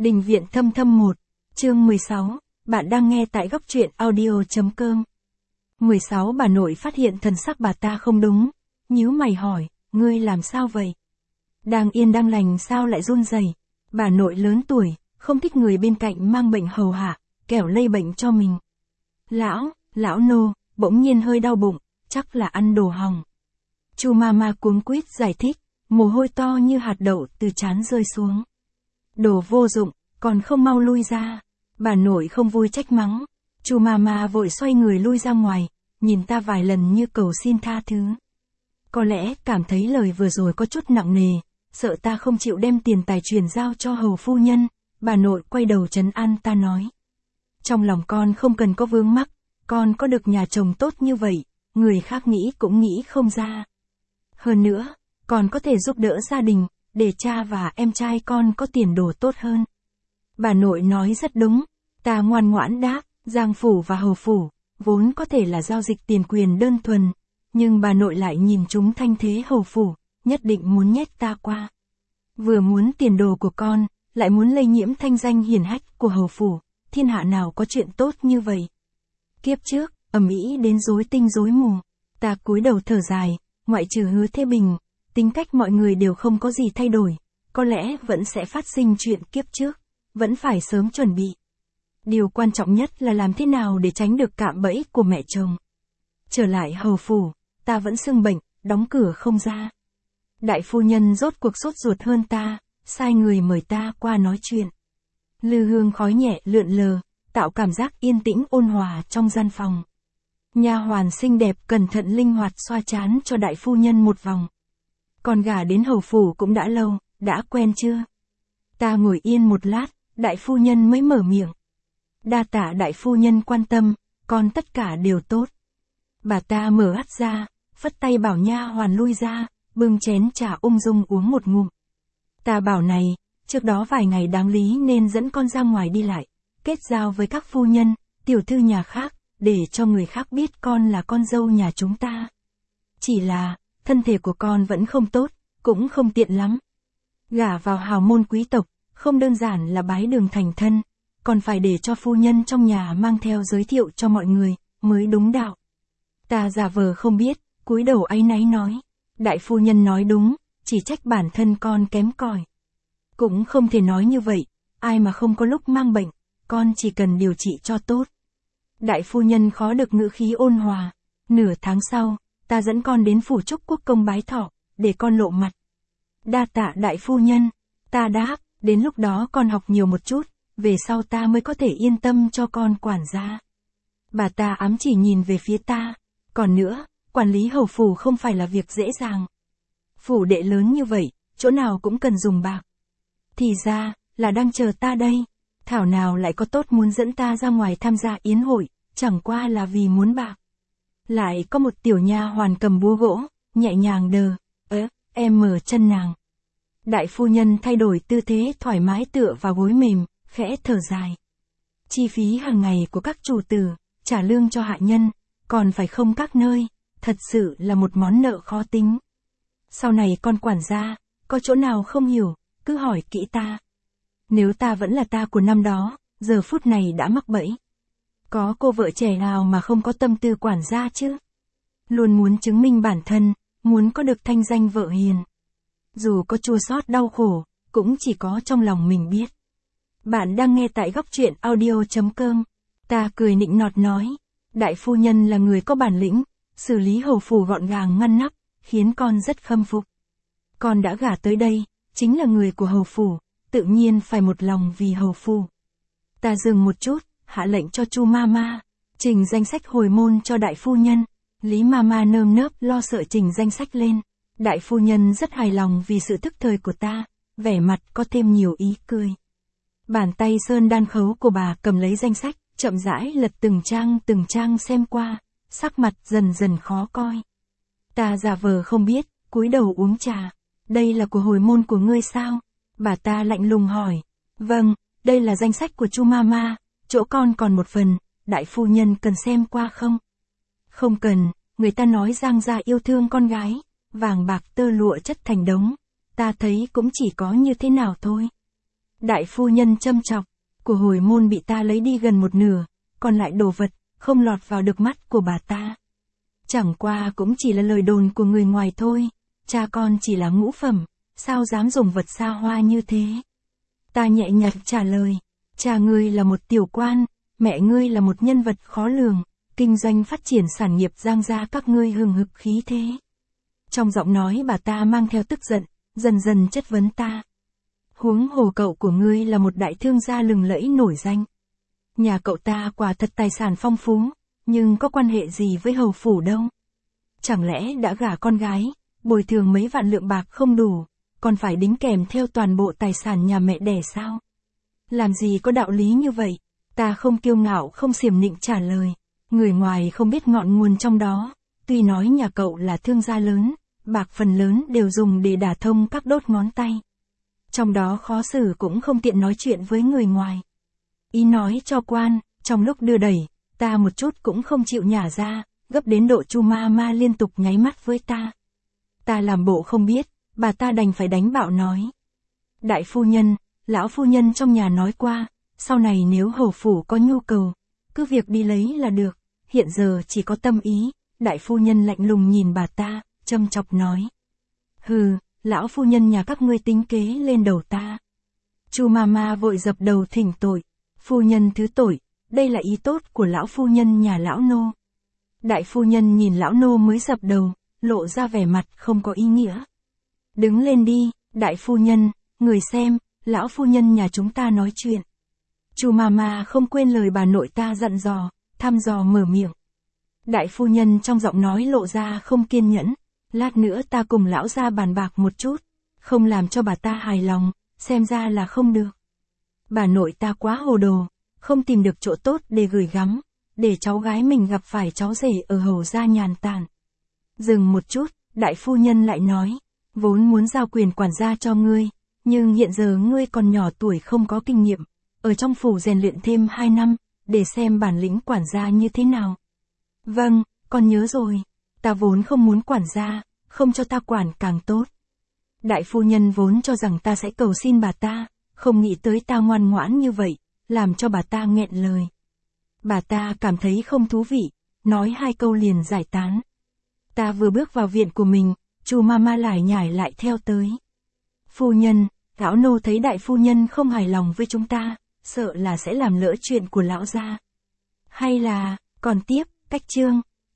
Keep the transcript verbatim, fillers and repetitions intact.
Đình viện thâm thâm một, chương mười sáu, bạn đang nghe tại góc truyện audio.com. mười sáu Bà nội phát hiện thần sắc bà ta không đúng, nhíu mày hỏi, ngươi làm sao vậy? Đang yên đang lành sao lại run rẩy? Bà nội lớn tuổi, không thích người bên cạnh mang bệnh hầu hạ, kẻo lây bệnh cho mình. Lão, lão nô, bỗng nhiên hơi đau bụng, chắc là ăn đồ hỏng. Chu mama cuống quýt giải thích, mồ hôi to như hạt đậu từ trán rơi xuống. Đồ vô dụng, còn không mau lui ra. Bà nội không vui trách mắng. Chu mama vội xoay người lui ra ngoài, nhìn ta vài lần như cầu xin tha thứ. Có lẽ cảm thấy lời vừa rồi có chút nặng nề, sợ ta không chịu đem tiền tài truyền giao cho hầu phu nhân, bà nội quay đầu trấn an ta nói. Trong lòng con không cần có vướng mắc, con có được nhà chồng tốt như vậy, người khác nghĩ cũng nghĩ không ra. Hơn nữa, còn có thể giúp đỡ gia đình, để cha và em trai con có tiền đồ tốt hơn. Bà nội nói rất đúng, ta ngoan ngoãn đáp, Giang phủ và hầu phủ, vốn có thể là giao dịch tiền quyền đơn thuần, nhưng bà nội lại nhìn chúng thanh thế hầu phủ, nhất định muốn nhét ta qua. Vừa muốn tiền đồ của con, lại muốn lây nhiễm thanh danh hiển hách của hầu phủ, thiên hạ nào có chuyện tốt như vậy. Kiếp trước, ầm ĩ đến rối tinh rối mù, ta cúi đầu thở dài, ngoại trừ Hứa Thế Bình, tính cách mọi người đều không có gì thay đổi, có lẽ vẫn sẽ phát sinh chuyện kiếp trước, vẫn phải sớm chuẩn bị. Điều quan trọng nhất là làm thế nào để tránh được cạm bẫy của mẹ chồng. Trở lại hầu phủ, ta vẫn sưng bệnh, đóng cửa không ra. Đại phu nhân rốt cuộc sốt ruột hơn ta, sai người mời ta qua nói chuyện. Lư hương khói nhẹ lượn lờ, tạo cảm giác yên tĩnh ôn hòa trong gian phòng. Nha hoàn xinh đẹp cẩn thận linh hoạt xoa trán cho đại phu nhân một vòng. Còn gả đến hầu phủ cũng đã lâu, đã quen chưa? Ta ngồi yên một lát, đại phu nhân mới mở miệng. Đa tạ đại phu nhân quan tâm, con tất cả đều tốt. Bà ta mở hắt ra, phất tay bảo nha hoàn lui ra, bưng chén trà ung dung uống một ngụm. Ta bảo này, trước đó vài ngày đáng lý nên dẫn con ra ngoài đi lại, kết giao với các phu nhân, tiểu thư nhà khác, để cho người khác biết con là con dâu nhà chúng ta. Chỉ là, thân thể của con vẫn không tốt, cũng không tiện lắm. Gả vào hào môn quý tộc, không đơn giản là bái đường thành thân, còn phải để cho phu nhân trong nhà mang theo giới thiệu cho mọi người, mới đúng đạo. Ta giả vờ không biết, cúi đầu áy náy nói. Đại phu nhân nói đúng, chỉ trách bản thân con kém cỏi. Cũng không thể nói như vậy, ai mà không có lúc mang bệnh, con chỉ cần điều trị cho tốt. Đại phu nhân khó được ngữ khí ôn hòa. Nửa tháng sau, ta dẫn con đến phủ Trúc Quốc công bái thọ, để con lộ mặt. Đa tạ đại phu nhân, ta đáp, đến lúc đó con học nhiều một chút, về sau ta mới có thể yên tâm cho con quản gia. Bà ta ám chỉ nhìn về phía ta, còn nữa, quản lý hầu phủ không phải là việc dễ dàng. Phủ đệ lớn như vậy, chỗ nào cũng cần dùng bạc. Thì ra, là đang chờ ta đây, thảo nào lại có tốt muốn dẫn ta ra ngoài tham gia yến hội, chẳng qua là vì muốn bạc. Lại có một tiểu nha hoàn cầm búa gỗ, nhẹ nhàng đờ, ớ, em mở chân nàng. Đại phu nhân thay đổi tư thế thoải mái tựa vào gối mềm, khẽ thở dài. Chi phí hàng ngày của các chủ tử, trả lương cho hạ nhân, còn phải không các nơi, thật sự là một món nợ khó tính. Sau này con quản gia, có chỗ nào không hiểu, cứ hỏi kỹ ta. Nếu ta vẫn là ta của năm đó, giờ phút này đã mắc bẫy. Có cô vợ trẻ nào mà không có tâm tư quản gia chứ? Luôn muốn chứng minh bản thân, muốn có được thanh danh vợ hiền. Dù có chua xót đau khổ, cũng chỉ có trong lòng mình biết. Bạn đang nghe tại góc truyện audio.com. Ta cười nịnh nọt nói. Đại phu nhân là người có bản lĩnh, xử lý hầu phủ gọn gàng ngăn nắp, khiến con rất khâm phục. Con đã gả tới đây, chính là người của hầu phủ, tự nhiên phải một lòng vì hầu phủ. Ta dừng một chút, hạ lệnh cho Chu mama, trình danh sách hồi môn cho đại phu nhân. Lý mama nơm nớp lo sợ trình danh sách lên. Đại phu nhân rất hài lòng vì sự thức thời của ta, vẻ mặt có thêm nhiều ý cười. Bàn tay sơn đan khấu của bà cầm lấy danh sách, chậm rãi lật từng trang từng trang xem qua, sắc mặt dần dần khó coi. Ta giả vờ không biết, cúi đầu uống trà. Đây là của hồi môn của ngươi sao? Bà ta lạnh lùng hỏi. Vâng, đây là danh sách của Chu mama, chỗ con còn một phần, đại phu nhân cần xem qua không? Không cần, người ta nói Giang gia yêu thương con gái, vàng bạc tơ lụa chất thành đống, ta thấy cũng chỉ có như thế nào thôi. Đại phu nhân châm chọc, của hồi môn bị ta lấy đi gần một nửa, còn lại đồ vật, không lọt vào được mắt của bà ta. Chẳng qua cũng chỉ là lời đồn của người ngoài thôi, cha con chỉ là ngũ phẩm, sao dám dùng vật xa hoa như thế. Ta nhẹ nhàng trả lời, cha ngươi là một tiểu quan, mẹ ngươi là một nhân vật khó lường, kinh doanh phát triển sản nghiệp Giang gia các ngươi hừng hực khí thế. Trong giọng nói bà ta mang theo tức giận, dần dần chất vấn ta. Huống hồ cậu của ngươi là một đại thương gia lừng lẫy nổi danh. Nhà cậu ta quả thật tài sản phong phú, nhưng có quan hệ gì với hầu phủ đâu. Chẳng lẽ đã gả con gái, bồi thường mấy vạn lượng bạc không đủ, còn phải đính kèm theo toàn bộ tài sản nhà mẹ đẻ sao? Làm gì có đạo lý như vậy? Ta không kiêu ngạo không xiểm nịnh trả lời. Người ngoài không biết ngọn nguồn trong đó, tuy nói nhà cậu là thương gia lớn, bạc phần lớn đều dùng để đả thông các đốt ngón tay. Trong đó khó xử cũng không tiện nói chuyện với người ngoài. Ý nói cho quan, trong lúc đưa đẩy, ta một chút cũng không chịu nhả ra, gấp đến độ Chu ma ma liên tục nháy mắt với ta. Ta làm bộ không biết, bà ta đành phải đánh bạo nói. Đại phu nhân, lão phu nhân trong nhà nói qua, sau này nếu hầu phủ có nhu cầu, cứ việc đi lấy là được, hiện giờ chỉ có tâm ý. Đại phu nhân lạnh lùng nhìn bà ta, châm chọc nói. Hừ, lão phu nhân nhà các ngươi tính kế lên đầu ta. Chu ma ma vội dập đầu thỉnh tội. Phu nhân thứ tội, đây là ý tốt của lão phu nhân nhà lão nô. Đại phu nhân nhìn lão nô mới dập đầu, lộ ra vẻ mặt không có ý nghĩa. Đứng lên đi, đại phu nhân, người xem, lão phu nhân nhà chúng ta nói chuyện. Chu ma ma không quên lời bà nội ta dặn dò, thăm dò mở miệng. Đại phu nhân trong giọng nói lộ ra không kiên nhẫn, lát nữa ta cùng lão gia bàn bạc một chút, không làm cho bà ta hài lòng, xem ra là không được. Bà nội ta quá hồ đồ, không tìm được chỗ tốt để gửi gắm, để cháu gái mình gặp phải cháu rể ở hầu gia nhàn tản. Dừng một chút, đại phu nhân lại nói, vốn muốn giao quyền quản gia cho ngươi, nhưng hiện giờ ngươi còn nhỏ tuổi không có kinh nghiệm, ở trong phủ rèn luyện thêm hai năm, để xem bản lĩnh quản gia như thế nào. Vâng, con nhớ rồi, ta vốn không muốn quản gia, không cho ta quản càng tốt. Đại phu nhân vốn cho rằng ta sẽ cầu xin bà ta, không nghĩ tới ta ngoan ngoãn như vậy, làm cho bà ta nghẹn lời. Bà ta cảm thấy không thú vị, nói hai câu liền giải tán. Ta vừa bước vào viện của mình, Chu ma ma lải nhải lại theo tới. Phu nhân, lão nô thấy đại phu nhân không hài lòng với chúng ta, sợ là sẽ làm lỡ chuyện của lão gia. Hay là, còn tiếp, cách chương.